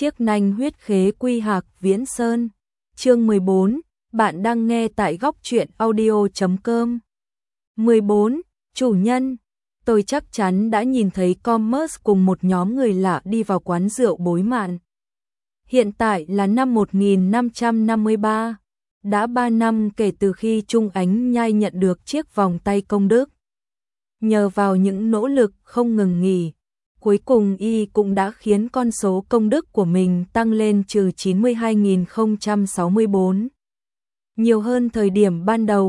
Chiếc nanh huyết khế quy hạc Viễn Sơn. Chương 14, bạn đang nghe tại góc truyện audio.com. 14. Chủ nhân, tôi chắc chắn đã nhìn thấy Commerce cùng một nhóm người lạ đi vào quán rượu Bối Mạn. Hiện tại là năm 1553, đã 3 năm kể từ khi Trung Ánh Nhai nhận được chiếc vòng tay công đức. Nhờ vào những nỗ lực không ngừng nghỉ, cuối cùng y cũng đã khiến con số công đức của mình tăng lên trừ 92.064. Nhiều hơn thời điểm ban đầu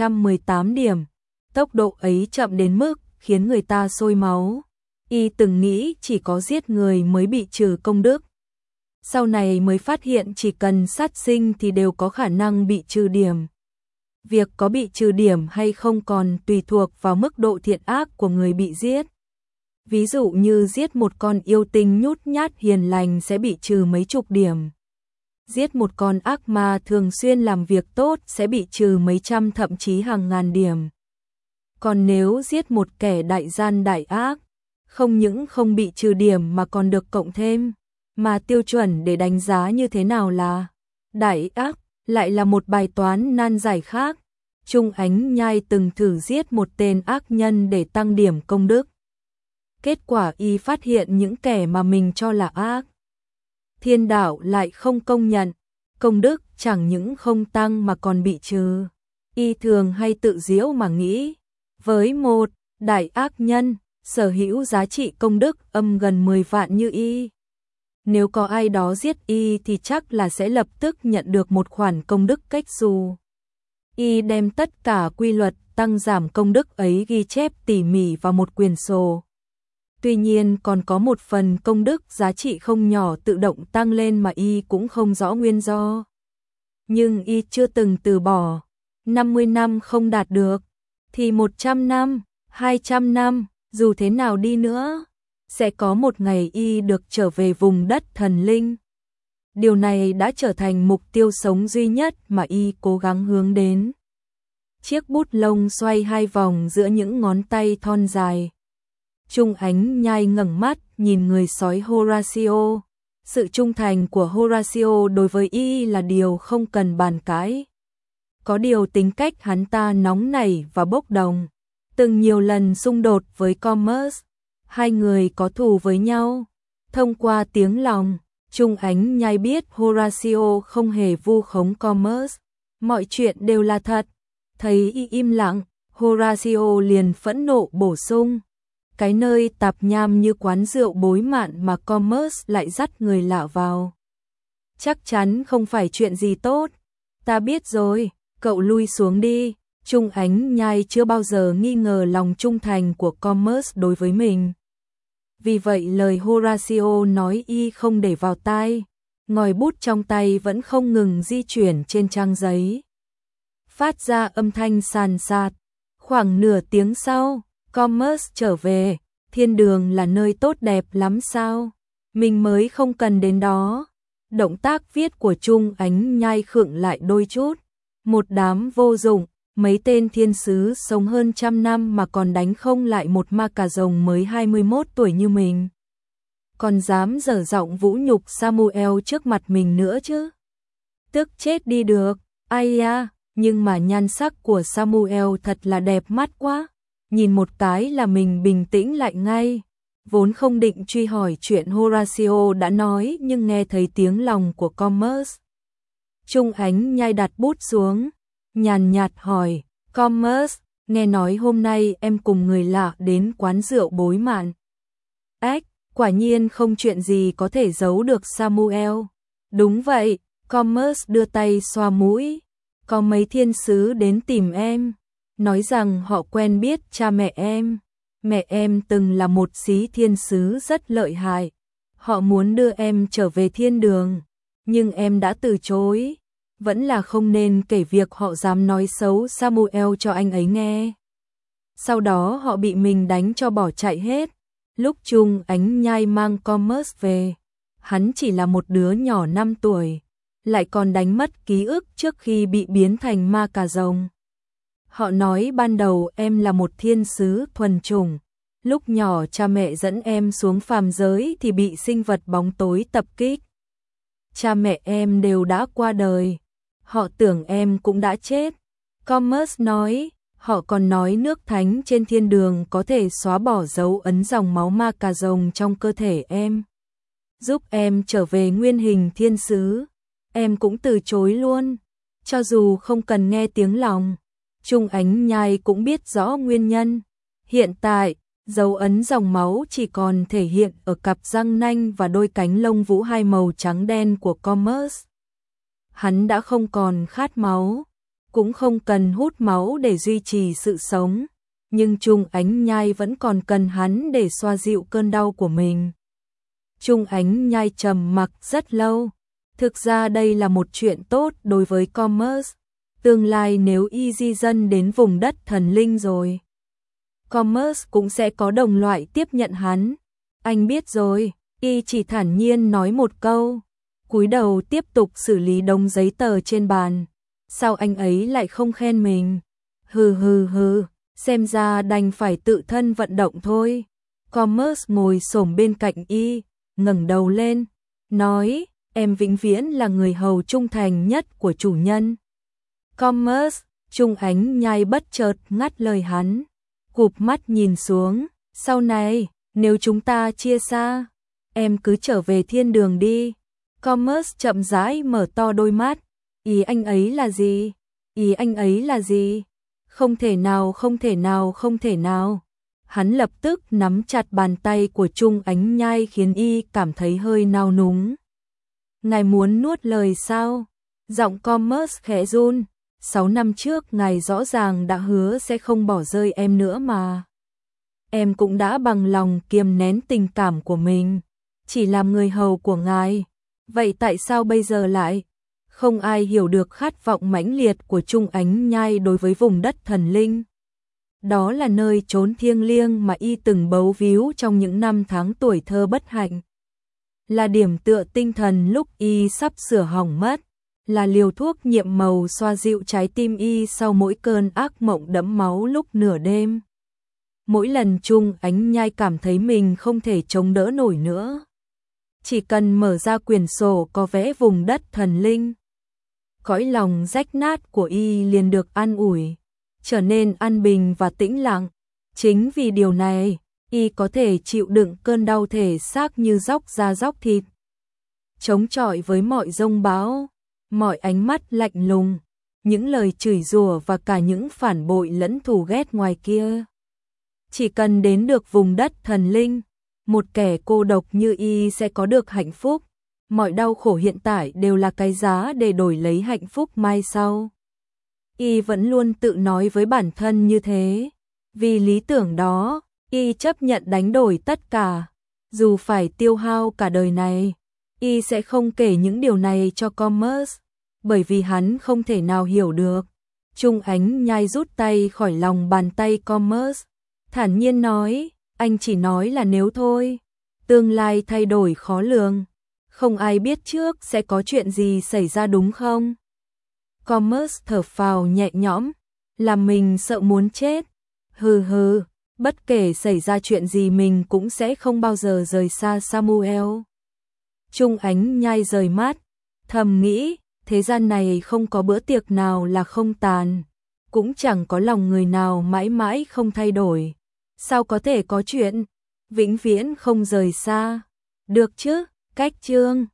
118 điểm. Tốc độ ấy chậm đến mức khiến người ta sôi máu. Y từng nghĩ chỉ có giết người mới bị trừ công đức. Sau này mới phát hiện chỉ cần sát sinh thì đều có khả năng bị trừ điểm. Việc có bị trừ điểm hay không còn tùy thuộc vào mức độ thiện ác của người bị giết. Ví dụ như giết một con yêu tinh nhút nhát hiền lành sẽ bị trừ mấy chục điểm. Giết một con ác ma thường xuyên làm việc tốt sẽ bị trừ mấy trăm thậm chí hàng ngàn điểm. Còn nếu giết một kẻ đại gian đại ác, không những không bị trừ điểm mà còn được cộng thêm. Mà tiêu chuẩn để đánh giá như thế nào là đại ác lại là một bài toán nan giải khác. Trung Ánh Nhai từng thử giết một tên ác nhân để tăng điểm công đức. Kết quả y phát hiện những kẻ mà mình cho là ác, thiên đạo lại không công nhận, công đức chẳng những không tăng mà còn bị trừ. Y thường hay tự giễu mà nghĩ, với một đại ác nhân, sở hữu giá trị công đức âm gần 10 vạn như y. Nếu có ai đó giết y thì chắc là sẽ lập tức nhận được một khoản công đức cách xù. Y đem tất cả quy luật tăng giảm công đức ấy ghi chép tỉ mỉ vào một quyển sổ. Tuy nhiên còn có một phần công đức giá trị không nhỏ tự động tăng lên mà y cũng không rõ nguyên do. Nhưng y chưa từng từ bỏ. 50 năm không đạt được, thì 100 năm, 200 năm, dù thế nào đi nữa, sẽ có một ngày y được trở về vùng đất thần linh. Điều này đã trở thành mục tiêu sống duy nhất mà y cố gắng hướng đến. Chiếc bút lông xoay 2 vòng giữa những ngón tay thon dài. Trung Ánh Nhai ngẩng mắt nhìn người sói Horatio. Sự trung thành của Horatio đối với y là điều không cần bàn cãi. Có điều tính cách hắn ta nóng nảy và bốc đồng. Từng nhiều lần xung đột với Commerce. Hai người có thù với nhau. Thông qua tiếng lòng, Trung Ánh Nhai biết Horatio không hề vu khống Commerce. Mọi chuyện đều là thật. Thấy y im lặng, Horatio liền phẫn nộ bổ sung. Cái nơi tạp nham như quán rượu Bối Mạn mà Commerce lại dắt người lạ vào. Chắc chắn không phải chuyện gì tốt. Ta biết rồi, cậu lui xuống đi. Trung Ánh Nhai chưa bao giờ nghi ngờ lòng trung thành của Commerce đối với mình. Vì vậy lời Horatio nói y không để vào tai. Ngòi bút trong tay vẫn không ngừng di chuyển trên trang giấy. Phát ra âm thanh sàn sạt. Khoảng nửa tiếng sau, Commerce trở về. Thiên đường là nơi tốt đẹp lắm sao? Mình mới không cần đến đó. Động tác viết của Trung Ánh Nhai khựng lại đôi chút. Một đám vô dụng, mấy tên thiên sứ sống hơn 100 năm mà còn đánh không lại một ma cà rồng mới 21 tuổi như mình. Còn dám dở giọng vũ nhục Samuel trước mặt mình nữa chứ? Tức chết đi được, ai da, nhưng mà nhan sắc của Samuel thật là đẹp mắt quá. Nhìn một cái là mình bình tĩnh lại ngay. Vốn không định truy hỏi chuyện Horatio đã nói nhưng nghe thấy tiếng lòng của Commerce. Trung Ánh Nhai đặt bút xuống, nhàn nhạt hỏi, Commerce, nghe nói hôm nay em cùng người lạ đến quán rượu Bối Mạn. Ếch, quả nhiên không chuyện gì có thể giấu được Samuel. Đúng vậy, Commerce đưa tay xoa mũi. Có mấy thiên sứ đến tìm em. Nói rằng họ quen biết cha mẹ em. Mẹ em từng là một sĩ thiên sứ rất lợi hại. Họ muốn đưa em trở về thiên đường. Nhưng em đã từ chối. Vẫn là không nên kể việc họ dám nói xấu Samuel cho anh ấy nghe. Sau đó họ bị mình đánh cho bỏ chạy hết. Lúc Trung Ánh Nhai mang Commerce về, hắn chỉ là một đứa nhỏ 5 tuổi. Lại còn đánh mất ký ức trước khi bị biến thành ma cà rồng. Họ nói ban đầu em là một thiên sứ thuần chủng. Lúc nhỏ cha mẹ dẫn em xuống phàm giới thì bị sinh vật bóng tối tập kích. cha mẹ em đều đã qua đời, họ tưởng em cũng đã chết. Commerce nói, họ còn nói nước thánh trên thiên đường có thể xóa bỏ dấu ấn dòng máu ma cà rồng trong cơ thể em, giúp em trở về nguyên hình thiên sứ. Em cũng từ chối luôn, cho dù không cần nghe tiếng lòng. Trung Ánh Nhai cũng biết rõ nguyên nhân. Hiện tại, dấu ấn dòng máu chỉ còn thể hiện ở cặp răng nanh và đôi cánh lông vũ hai màu trắng đen của Commerce. Hắn đã không còn khát máu, cũng không cần hút máu để duy trì sự sống, nhưng Trung Ánh Nhai vẫn còn cần hắn để xoa dịu cơn đau của mình. Trung Ánh Nhai trầm mặc rất lâu. Thực ra đây là một chuyện tốt đối với Commerce. Tương lai nếu y di dân đến vùng đất thần linh rồi, Commerce cũng sẽ có đồng loại tiếp nhận hắn. Anh biết rồi, y chỉ thản nhiên nói một câu, cúi đầu tiếp tục xử lý đống giấy tờ trên bàn. Sao anh ấy lại không khen mình? Hừ hừ hừ, xem ra đành phải tự thân vận động thôi. Commerce ngồi xổm bên cạnh y, ngẩng đầu lên, nói, em vĩnh viễn là người hầu trung thành nhất của chủ nhân. Commerce, Trung Ánh Nhai bất chợt ngắt lời hắn, cụp mắt nhìn xuống, sau này, nếu chúng ta chia xa, em cứ trở về thiên đường đi. Commerce chậm rãi mở to đôi mắt, ý anh ấy là gì? Ý anh ấy là gì? Không thể nào, không thể nào, không thể nào. Hắn lập tức nắm chặt bàn tay của Trung Ánh Nhai khiến y cảm thấy hơi nao núng. Ngài muốn nuốt lời sao? Giọng Commerce khẽ run. 6 năm trước ngài rõ ràng đã hứa sẽ không bỏ rơi em nữa mà. Em cũng đã bằng lòng kiềm nén tình cảm của mình, chỉ làm người hầu của ngài. Vậy tại sao bây giờ lại? Không ai hiểu được khát vọng mãnh liệt của Trung Ánh Nhai đối với vùng đất thần linh. Đó là nơi chốn thiêng liêng mà y từng bấu víu trong những năm tháng tuổi thơ bất hạnh. Là điểm tựa tinh thần lúc y sắp sửa hỏng mất. Là liều thuốc nhiệm màu xoa dịu trái tim y sau mỗi cơn ác mộng đẫm máu lúc nửa đêm. Mỗi lần Trung Ánh Nhai cảm thấy mình không thể chống đỡ nổi nữa, chỉ cần mở ra quyển sổ có vẽ vùng đất thần linh, cõi lòng rách nát của y liền được an ủi, trở nên an bình và tĩnh lặng. Chính vì điều này, y có thể chịu đựng cơn đau thể xác như róc da róc thịt, chống chọi với mọi dông bão, mọi ánh mắt lạnh lùng, những lời chửi rủa và cả những phản bội lẫn thù ghét ngoài kia. Chỉ cần đến được vùng đất thần linh, một kẻ cô độc như y sẽ có được hạnh phúc. Mọi đau khổ hiện tại đều là cái giá để đổi lấy hạnh phúc mai sau. Y vẫn luôn tự nói với bản thân như thế. Vì lý tưởng đó, y chấp nhận đánh đổi tất cả. Dù phải tiêu hao cả đời này, y sẽ không kể những điều này cho Commerce, bởi vì hắn không thể nào hiểu được. Trung Ánh Nhai rút tay khỏi lòng bàn tay Commerce, thản nhiên nói, anh chỉ nói là nếu thôi. Tương lai thay đổi khó lường, không ai biết trước sẽ có chuyện gì xảy ra đúng không? Commerce thở phào nhẹ nhõm, làm mình sợ muốn chết. Hừ hừ, bất kể xảy ra chuyện gì mình cũng sẽ không bao giờ rời xa Samuel. Trung Ánh Nhai rời mắt, thầm nghĩ, thế gian này không có bữa tiệc nào là không tàn, cũng chẳng có lòng người nào mãi mãi không thay đổi. Sao có thể có chuyện vĩnh viễn không rời xa? Được chứ, cách chương